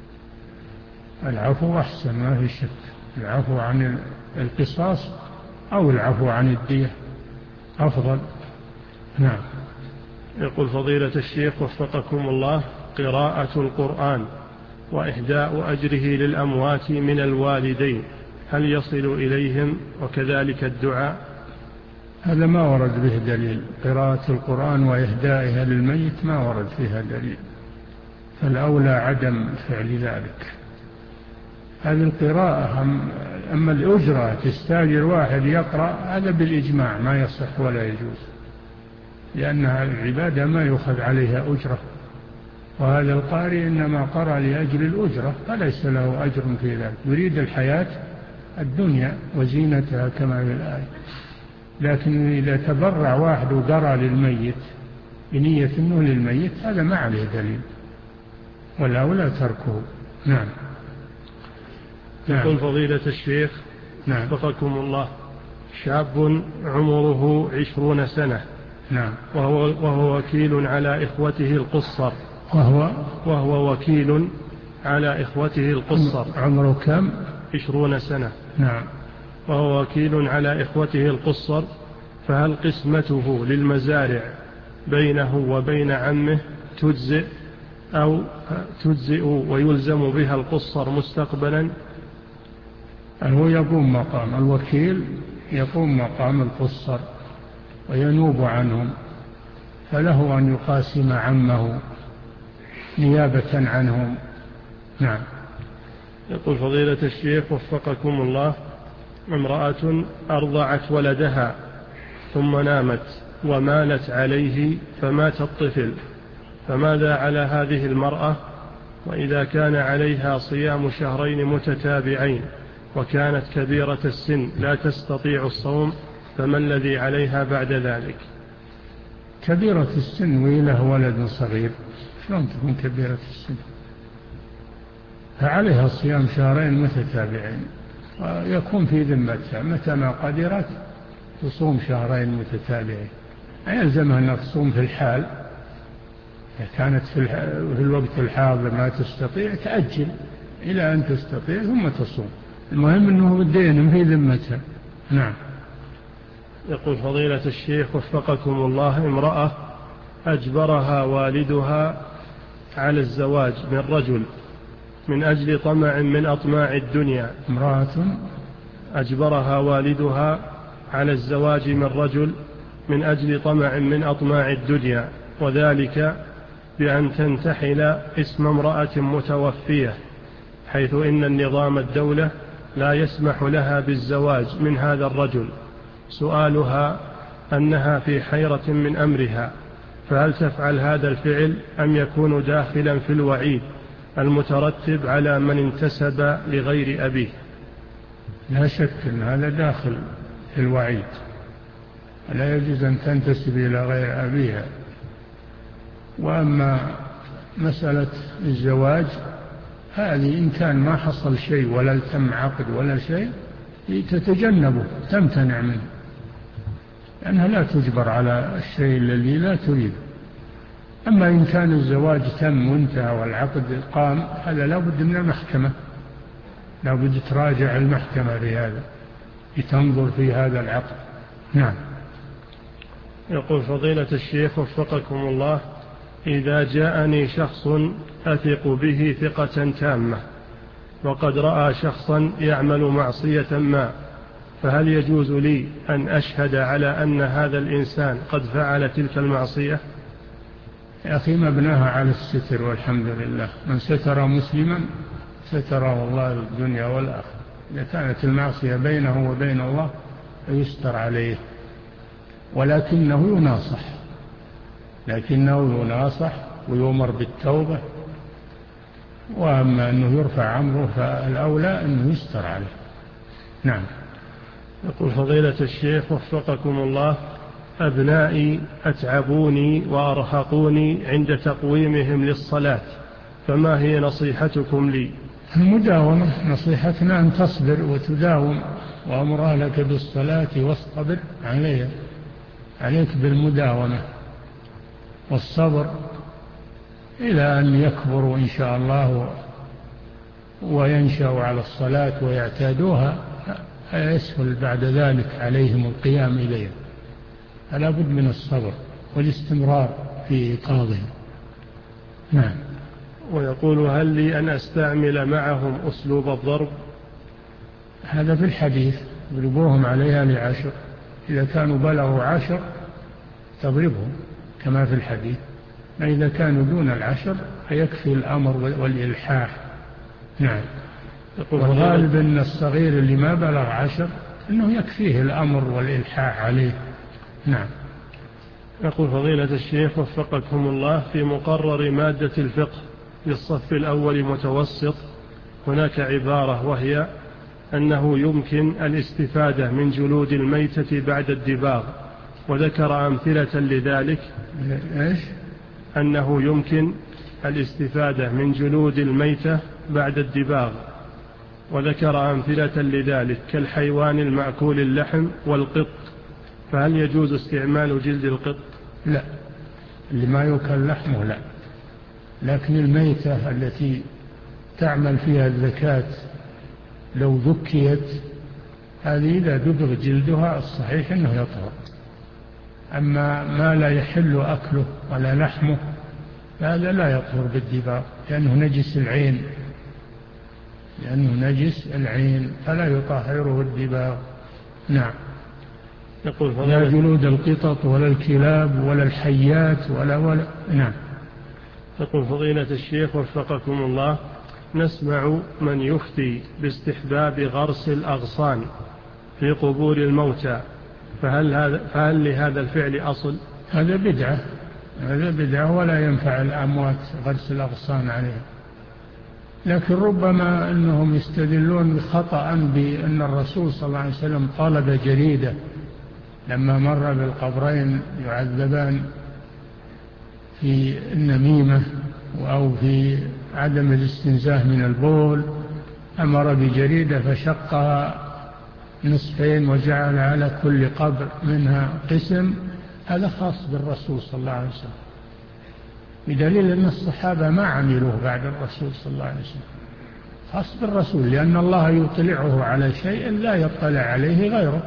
العفو أحسن ما في شك، العفو عن القصاص أو العفو عن الدية أفضل. نعم. يقول فضيلة الشيخ وفقكم الله، قراءة القرآن وإهداء أجره للأموات من الوالدين هل يصل إليهم وكذلك الدعاء؟ هذا ما ورد به دليل، قراءة القرآن وإهدائها للميت ما ورد فيها دليل، فالأولى عدم فعل ذلك. هذه القراءة، أما الأجرة تستاجر واحد يقرأ هذا بالإجماع ما يصح ولا يجوز، لأنها العبادة ما يؤخذ عليها أجرة، وهذا القارئ إنما قرأ لأجل الأجرة فليس له أجر في ذلك، يريد الحياة الدنيا وزينتها كما في الآية. لكن إذا تبرع واحد وقرأ للميت بنية أنه للميت هذا ما عليه دليل، والأولى تركه. نعم. يقول فضيلة الشيخ وفقكم الله، شاب عمره عشرون سنة نعم. وهو, وهو وكيل على إخوته القصر وهو وهو وكيل على إخوته القصر عمره كم؟ عشرون سنة. نعم. وهو وكيل على إخوته القصر، فهل قسمته للمزارع بينه وبين عمه تجزئ أو تجزئ ويلزم بها القصر مستقبلا؟ هو يقوم مقام الوكيل، يقوم مقام القصر وينوب عنهم، فله أن يقاسم عمه نيابة عنهم. نعم. يقول فضيلة الشيخ وفقكم الله، امرأة أرضعت ولدها ثم نامت ومالت عليه فمات الطفل، فماذا على هذه المرأة؟ وإذا كان عليها صيام شهرين متتابعين وكانت كبيرة السن لا تستطيع الصوم، فما الذي عليها بعد ذلك؟ كبيرة السن وله ولد صغير شلون تكون كبيرة السن؟ فعليها صيام شهرين متتابعين ويكون في ذمتها، متى ما قدرت تصوم شهرين متتابعين، يلزمها أن تصوم في الحال، إذا كانت في الوقت الحاضر ما تستطيع تأجل إلى أن تستطيع ثم تصوم، المهم أنه الدين في ذمتها. نعم. يقول فضيلة الشيخ وفقكم الله، امرأة أجبرها والدها على الزواج من رجل من أجل طمع من أطماع الدنيا. امرأة أجبرها والدها على الزواج من رجل من أجل طمع من أطماع الدنيا، وذلك بأن تنتحل اسم امرأة متوفية، حيث إن النظام الدولة لا يسمح لها بالزواج من هذا الرجل. سؤالها أنها في حيرة من أمرها، فهل تفعل هذا الفعل أم يكون داخلا في الوعيد المترتب على من انتسب لغير أبيه؟ لا شك أن هذا داخل في الوعيد، لا يجوز أن تنتسب إلى غير أبيها. وأما مسألة الزواج هذه إن كان ما حصل شيء ولا تم عقد ولا شيء تتجنبه، تمتنع منه، لأنها لا تجبر على الشيء الذي لا تريد. أما إن كان الزواج تم وانتهى والعقد قام هذا لا بد من المحكمة، لا بد تراجع المحكمة بهذا لتنظر في هذا العقد. نعم. يقول فضيلة الشيخ وفقكم الله: إذا جاءني شخص أثق به ثقة تامة وقد رأى شخصا يعمل معصية ما، فهل يجوز لي أن أشهد على أن هذا الإنسان قد فعل تلك المعصية؟ يا أخي مبناها على الستر والحمد لله، من ستر مسلما ستره الله الدنيا والآخرة. إذا كانت المعصية بينه وبين الله فيستر عليه، ولكنه يناصح لكنه يناصح ويؤمر بالتوبة، وأما أنه يرفع أمره فالأولى أنه يستر عليه. نعم. يقول فضيلة الشيخ وفقكم الله: أبنائي أتعبوني وأرهقوني عند تقويمهم للصلاة، فما هي نصيحتكم لي؟ المداومة، نصيحتنا أن تصبر وتداوم، وأمر أهلك بالصلاة واصطبر عليها، عليك بالمداومة والصبر إلى أن يكبروا إن شاء الله وينشأوا على الصلاة ويعتادوها، يسهل بعد ذلك عليهم القيام إليها. فلا بد من الصبر والاستمرار في إيقاظهم. نعم. ويقول: هل لي أن أستعمل معهم أسلوب الضرب؟ هذا في الحديث: اضربوهم عليها لعشر، إذا كانوا بلغوا عشر تضربهم كما في الحديث، فإذا كانوا دون العشر فيكفي الأمر والإلحاح. نعم. والغالب أن الصغير اللي ما بلغ عشر أنه يكفيه الأمر والإلحاح عليه. نعم. يقول فضيلة الشيخ وفقكم الله: في مقرر مادة الفقه للصف الأول متوسط هناك عبارة وهي أنه يمكن الاستفادة من جلود الميتة بعد الدباغ، وذكر أمثلة لذلك. إيش؟ أنه يمكن الاستفادة من جلود الميتة بعد الدباغ، وذكر أمثلة لذلك كالحيوان المأكول اللحم والقط، فهل يجوز استعمال جلد القط؟ لا، اللي ما يؤكل لحمه لا، لكن الميتة التي تعمل فيها الزكاة لو ذكيت هذه إذا دبغ جلدها الصحيح أنه يطهر. أما ما لا يحل أكله ولا لحمه هذا لا يطهر بالدباغ، لأنه نجس العين لأنه نجس العين فلا يطهره الدباغ. نعم. يقول لا جلود القطط ولا الكلاب ولا الحيات ولا ولا نعم. يقول فضيلة الشيخ وفقكم الله: نسمع من يفتي باستحباب غرس الأغصان في قبور الموتى، فهل, هذا فهل لهذا الفعل أصل؟ هذا بدعة هذا بدعة ولا ينفع الأموات غرس الأغصان عليها، لكن ربما أنهم يستدلون خطأ بأن الرسول صلى الله عليه وسلم طلب جريدة لما مر بالقبرين يعذبان في النميمة أو في عدم الاستنزاه من البول، أمر بجريدة فشقها نصفين وجعل على كل قبر منها قسم، هذا خاص بالرسول صلى الله عليه وسلم، بدليل أن الصحابة ما عملوه بعد الرسول صلى الله عليه وسلم، خاص بالرسول، لأن الله يطلعه على شيء لا يطلع عليه غيره.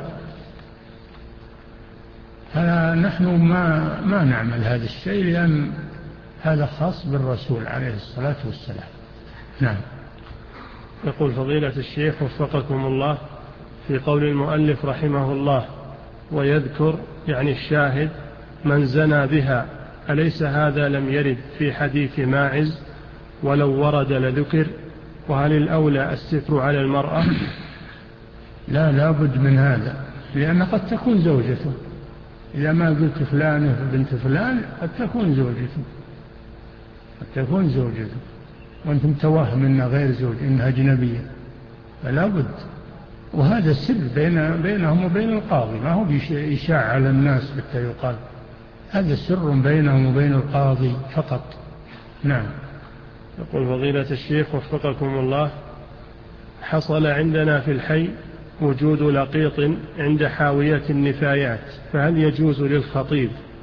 فنحن ما, ما نعمل هذا الشيء لأن هذا خاص بالرسول عليه الصلاة والسلام. نعم. يقول فضيلة الشيخ وفقكم الله: في قول المؤلف رحمه الله: ويذكر يعني الشاهد من زنى بها، أليس هذا لم يرد في حديث ماعز؟ ولو ورد لذكر. وهل الأولى الستر على المرأة؟ لا لا بد من هذا، لأن قد تكون زوجته، إذا ما قلت فلانة بنت فلان قد تكون زوجته قد تكون زوجته وأنتم توهم إنها غير زوج، إنها أجنبية، فلا بد. وهذا السر بين بينهم وبين القاضي، ما هو إشاعة على الناس حتى يقال، هذا سر بينهم وبين القاضي فقط. نعم. يقول فضيلة الشيخ وفقكم الله: حصل عندنا في الحي وجود لقيط عند حاوية النفايات، فهل يجوز للخطيب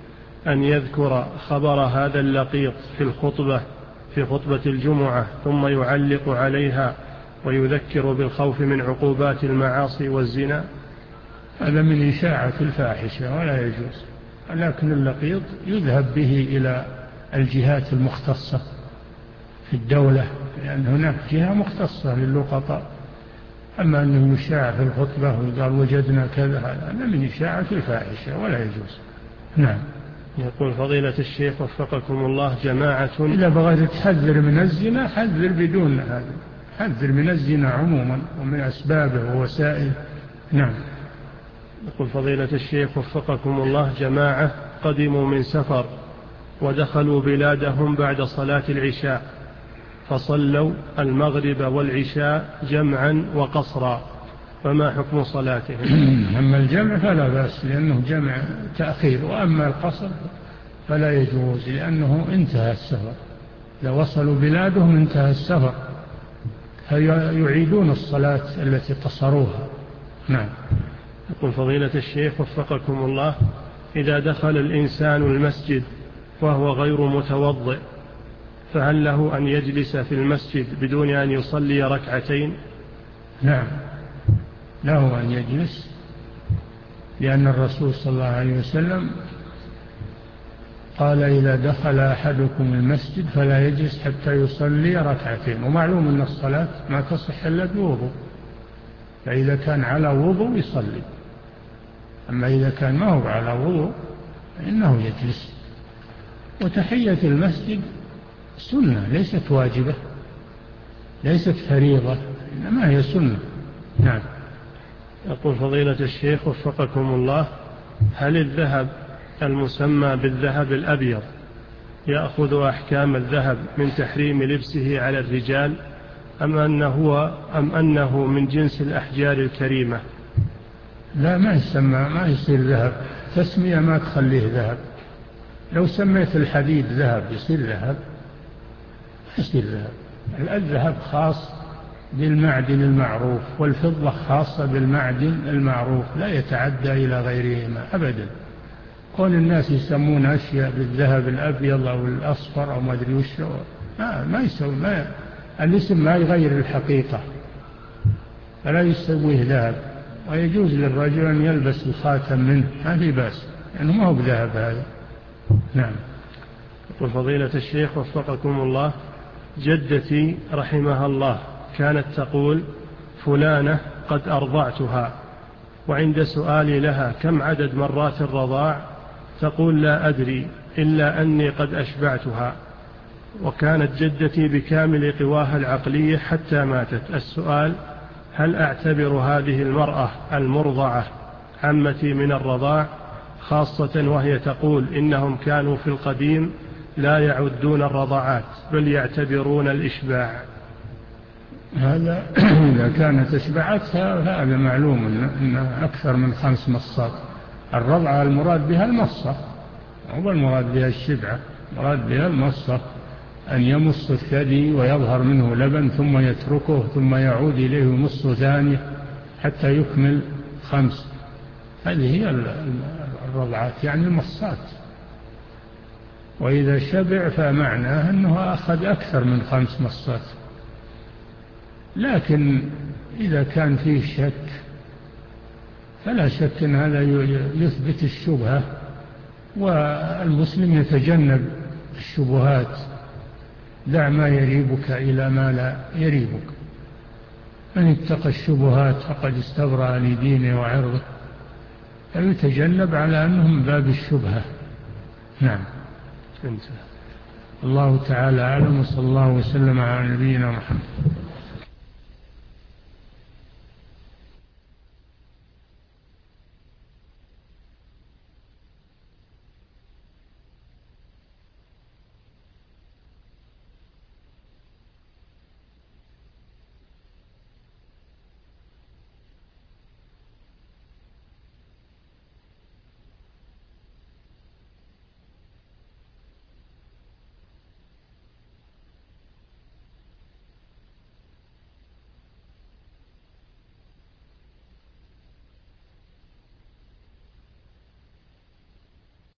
أن يذكر خبر هذا اللقيط في الخطبة في خطبة الجمعة ثم يعلق عليها ويذكر بالخوف من عقوبات المعاصي والزنا؟ هذا من إشاعة الفاحشة ولا يجوز، لكن اللقيط يذهب به إلى الجهات المختصة في الدولة، لأن هناك جهة مختصة للقطاء. أما أنه يشاع في الخطبة وقال وجدنا كذا، هذا من إشاعة الفاحشة ولا يجوز. نعم. يقول فضيلة الشيخ وفقكم الله جماعة إذا بغيت تحذر من الزنا حذر بدون هذا، حذر من الزنا عموما ومن أسبابه ووسائله. نعم. يقول فضيلة الشيخ وفقكم الله جماعة قدموا من سفر ودخلوا بلادهم بعد صلاة العشاء فصلوا المغرب والعشاء جمعا وقصرا، فما حكم صلاتهم؟ أما الجمع فلا بأس لأنه جمع تأخير، وأما القصر فلا يجوز لأنه انتهى السفر، لو وصلوا بلادهم انتهى السفر، فيعيدون الصلاة التي قصروها. نعم. يقول فضيلة الشيخ وفقكم الله إذا دخل الإنسان المسجد وهو غير متوضئ فهل له أن يجلس في المسجد بدون أن يصلي ركعتين؟ نعم له أن يجلس، لأن الرسول صلى الله عليه وسلم قال إذا دخل أحدكم المسجد فلا يجلس حتى يصلي ركعتين، ومعلوم أن الصلاة ما تصح إلا بوضوء، فإذا كان على وضوء يصلي، أما إذا كان ما هو على وضوء فإنه يجلس. وتحية المسجد سنة ليست واجبة، ليست فريضة، إنما هي سنة. نعم. يقول فضيلة الشيخ وفقكم الله هل الذهب المسمى بالذهب الأبيض يأخذ أحكام الذهب من تحريم لبسه على الرجال أم أنه, أم أنه من جنس الأحجار الكريمة؟ لا، ما يسمى، ما يصير ذهب، تسمية ما تخليه ذهب. لو سميت الحديد ذهب يصير ذهب؟ يصير ذهب. الذهب خاص بالمعدن المعروف، والفضة خاصة بالمعدن المعروف، لا يتعدى إلى غيرهما أبدا. كل الناس يسمون أشياء بالذهب الأبيض أو الأصفر أو ما أدري وش، ما, ما يسوي، ما الاسم ما يغير الحقيقة، فلا يسويه ذهب. ويجوز للرجل أن يلبس الخاتم منه، ما في بأس، لأنه ما هو بذهب هذا. نعم. يقول فضيلة الشيخ وفقكم الله جدتي رحمها الله كانت تقول فلانة قد أرضعتها، وعند سؤالي لها كم عدد مرات الرضاع تقول لا أدري إلا أني قد أشبعتها، وكانت جدتي بكامل قواها العقلية حتى ماتت. السؤال هل أعتبر هذه المرأة المرضعة عمتي من الرضاع، خاصة وهي تقول إنهم كانوا في القديم لا يعدون الرضاعات بل يعتبرون الإشباع؟ هذا إذا كانت إشباعتها هذا معلوم أن أكثر من خمس مصات. الرضعة المراد بها المصة، هو المراد بها الشبعة، المراد بها المصة، أن يمص الثدي ويظهر منه لبن ثم يتركه ثم يعود إليه مص ثاني حتى يكمل خمس. هذه هي الرضعات، يعني المصات. وإذا شبع فمعناه أنه أخذ أكثر من خمس مصات. لكن إذا كان فيه شك فلا شك أن هذا يثبت الشبهة، والمسلم يتجنب الشبهات. دع ما يريبك إلى ما لا يريبك، من اتقى الشبهات فقد استبرأ لدينه وعرضه، فيتجنب على أنهم باب الشبهة. نعم. الله تعالى أعلم، وصلى الله وسلم على نبينا محمد.